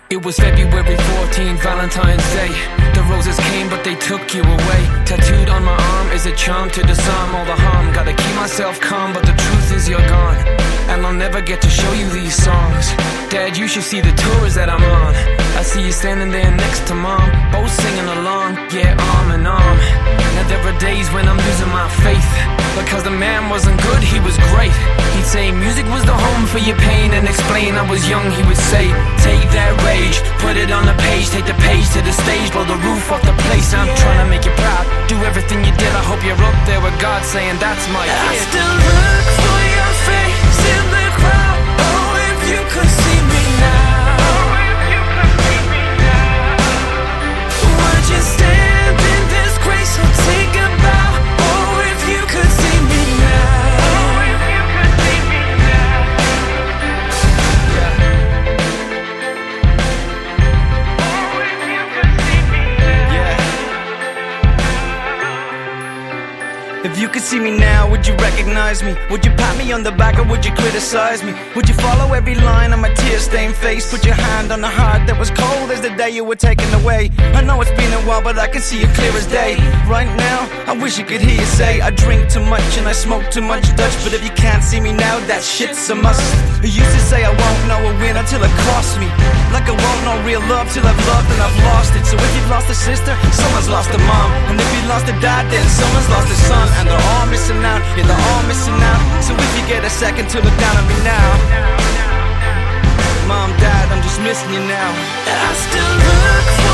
It was February 14th, Valentine's Day. The roses came but they took you away. Tattooed on my arm is a charm to disarm all the harm. Gotta keep myself calm but the truth is you're gone, and I'll never get to show you these songs. Dad, you should see the tours that I'm on. I see you standing there next to Mom, both singing along, yeah, arm in arm. Now there are days when I'm losing my faith, because the man wasn't good, he was great. He'd say music was the home for your pain, and explain I was young, he would say, take that rage, put it on the page, take the page to the stage, blow the roof off the place. I'm trying to make you proud, do everything you did. I hope you're up there with God saying that's my kid. I still look for your face in the crowd. Oh, if you could see me now, would you stand in this grace or take a bow? Oh, if you could see me now. If you could see me now, would you recognize me? Would you pat me on the back or would you criticize me? Would you follow every line on my tear-stained face? Put your hand on the heart that was cold as the day you were taken away. I know it's been a while, but I can see it clear as day. Right now, I wish you could hear you say I drink too much and I smoke too much Dutch. But if you can't see me now, that shit's a must. You used to say I won't know a win until it costs me, like I won't know real love till I've loved and I've lost it. So if you've lost a sister, someone's lost a mom. And if you lost a dad, then someone's lost a son. And they're all missing out, yeah, they're all missing out. So if you get a second to look down on me now, Mom, Dad, I'm just missing you now. I still look for